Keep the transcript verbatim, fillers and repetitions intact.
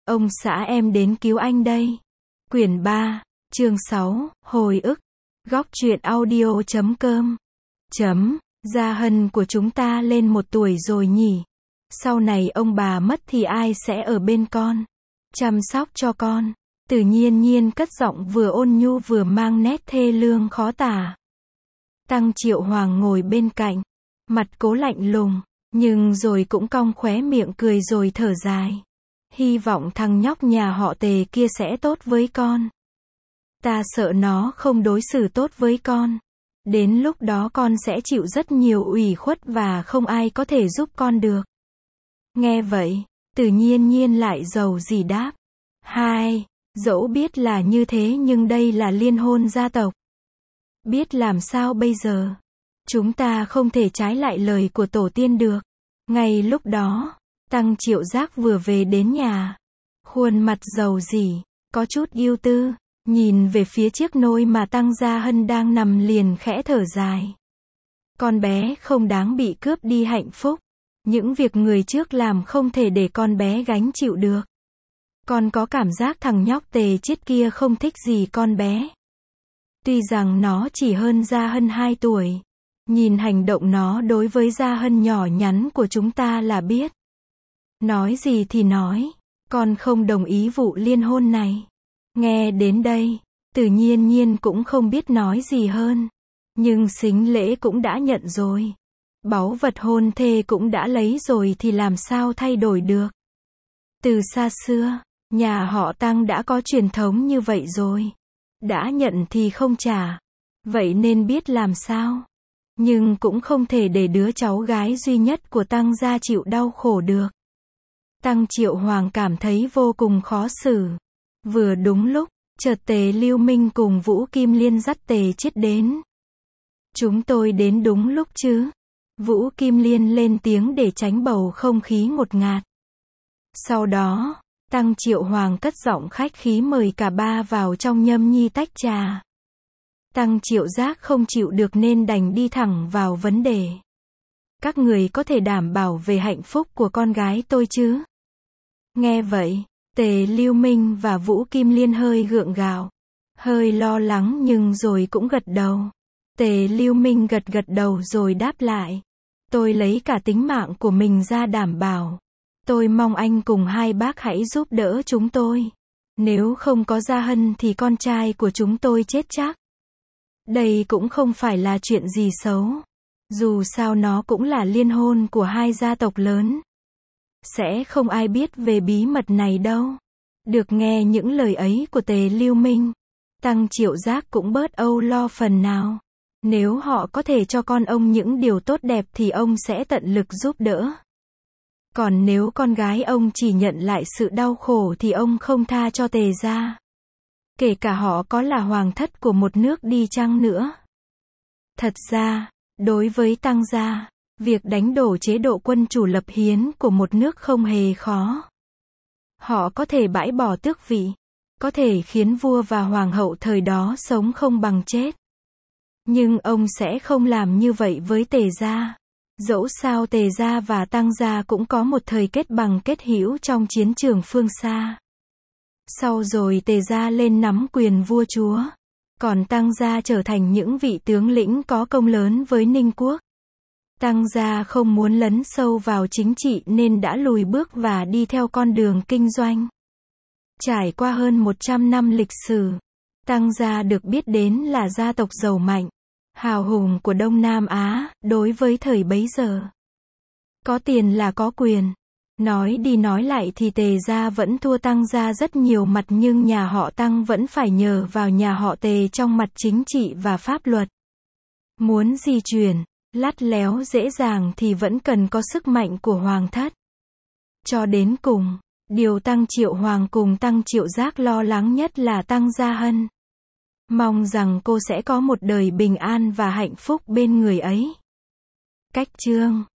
Ông xã em đến cứu anh đây. Quyển ba, chương sáu, hồi ức. Góc truyện audio chấm com. Chấm, Gia Hân của chúng ta lên một tuổi rồi nhỉ. Sau này ông bà mất thì ai sẽ ở bên con, chăm sóc cho con. Từ Nhiên Nhiên cất giọng vừa ôn nhu vừa mang nét thê lương khó tả. Tăng Triệu Hoàng ngồi bên cạnh, mặt cố lạnh lùng, nhưng rồi cũng cong khóe miệng cười rồi thở dài. Hy vọng thằng nhóc nhà họ Tề kia sẽ tốt với con. Ta sợ nó không đối xử tốt với con. Đến lúc đó con sẽ chịu rất nhiều ủy khuất và không ai có thể giúp con được. Nghe vậy, Từ Nhiên Nhiên lại giàu gì đáp. Hai, dẫu biết là như thế nhưng đây là liên hôn gia tộc. Biết làm sao bây giờ? Chúng ta không thể trái lại lời của tổ tiên được. Ngay lúc đó, Tăng Triệu Giác vừa về đến nhà. Khuôn mặt giàu dỉ, có chút ưu tư, nhìn về phía chiếc nôi mà Tăng Gia Hân đang nằm liền khẽ thở dài. Con bé không đáng bị cướp đi hạnh phúc. Những việc người trước làm không thể để con bé gánh chịu được. Con có cảm giác thằng nhóc Tề chết kia không thích gì con bé. Tuy rằng nó chỉ hơn Gia Hân hai tuổi. Nhìn hành động nó đối với Gia Hân nhỏ nhắn của chúng ta là biết. Nói gì thì nói, con không đồng ý vụ liên hôn này. Nghe đến đây, Từ Nhiên Nhiên cũng không biết nói gì hơn. Nhưng sính lễ cũng đã nhận rồi. Báu vật hôn thê cũng đã lấy rồi thì làm sao thay đổi được. Từ xa xưa, nhà họ Tăng đã có truyền thống như vậy rồi. Đã nhận thì không trả. Vậy nên biết làm sao. Nhưng cũng không thể để đứa cháu gái duy nhất của Tăng gia chịu đau khổ được. Tăng Triệu Hoàng cảm thấy vô cùng khó xử. Vừa đúng lúc, chợt Tề Lưu Minh cùng Vũ Kim Liên dắt Tề Chiết đến. Chúng tôi đến đúng lúc chứ? Vũ Kim Liên lên tiếng để tránh bầu không khí ngột ngạt. Sau đó, Tăng Triệu Hoàng cất giọng khách khí mời cả ba vào trong nhâm nhi tách trà. Tăng Triệu Giác không chịu được nên đành đi thẳng vào vấn đề. Các người có thể đảm bảo về hạnh phúc của con gái tôi chứ? Nghe vậy, Tề Lưu Minh và Vũ Kim Liên hơi gượng gạo, hơi lo lắng nhưng rồi cũng gật đầu. Tề Lưu Minh gật gật đầu rồi đáp lại. Tôi lấy cả tính mạng của mình ra đảm bảo. Tôi mong anh cùng hai bác hãy giúp đỡ chúng tôi. Nếu không có Gia Hân thì con trai của chúng tôi chết chắc. Đây cũng không phải là chuyện gì xấu. Dù sao nó cũng là liên hôn của hai gia tộc lớn. Sẽ không ai biết về bí mật này đâu. Được nghe những lời ấy của Tề Lưu Minh, Tăng Triệu Giác cũng bớt âu lo phần nào. Nếu họ có thể cho con ông những điều tốt đẹp thì ông sẽ tận lực giúp đỡ. Còn nếu con gái ông chỉ nhận lại sự đau khổ thì ông không tha cho Tề gia. Kể cả họ có là hoàng thất của một nước đi chăng nữa. Thật ra, đối với Tăng gia, việc đánh đổ chế độ quân chủ lập hiến của một nước không hề khó. Họ có thể bãi bỏ tước vị, có thể khiến vua và hoàng hậu thời đó sống không bằng chết. Nhưng ông sẽ không làm như vậy với Tề gia. Dẫu sao Tề gia và Tăng gia cũng có một thời kết bằng kết hữu trong chiến trường phương xa. Sau rồi Tề gia lên nắm quyền vua chúa, còn Tăng gia trở thành những vị tướng lĩnh có công lớn với Ninh quốc. Tăng gia không muốn lấn sâu vào chính trị nên đã lùi bước và đi theo con đường kinh doanh. Trải qua hơn một trăm năm lịch sử, Tăng gia được biết đến là gia tộc giàu mạnh, hào hùng của Đông Nam Á, đối với thời bấy giờ. Có tiền là có quyền. Nói đi nói lại thì Tề gia vẫn thua Tăng gia rất nhiều mặt nhưng nhà họ Tăng vẫn phải nhờ vào nhà họ Tề trong mặt chính trị và pháp luật. Muốn di chuyển, lắt léo dễ dàng thì vẫn cần có sức mạnh của hoàng thất. Cho đến cùng, điều Tăng Triệu Hoàng cùng Tăng Triệu Giác lo lắng nhất là Tăng Gia Hân. Mong rằng cô sẽ có một đời bình an và hạnh phúc bên người ấy. Cách chương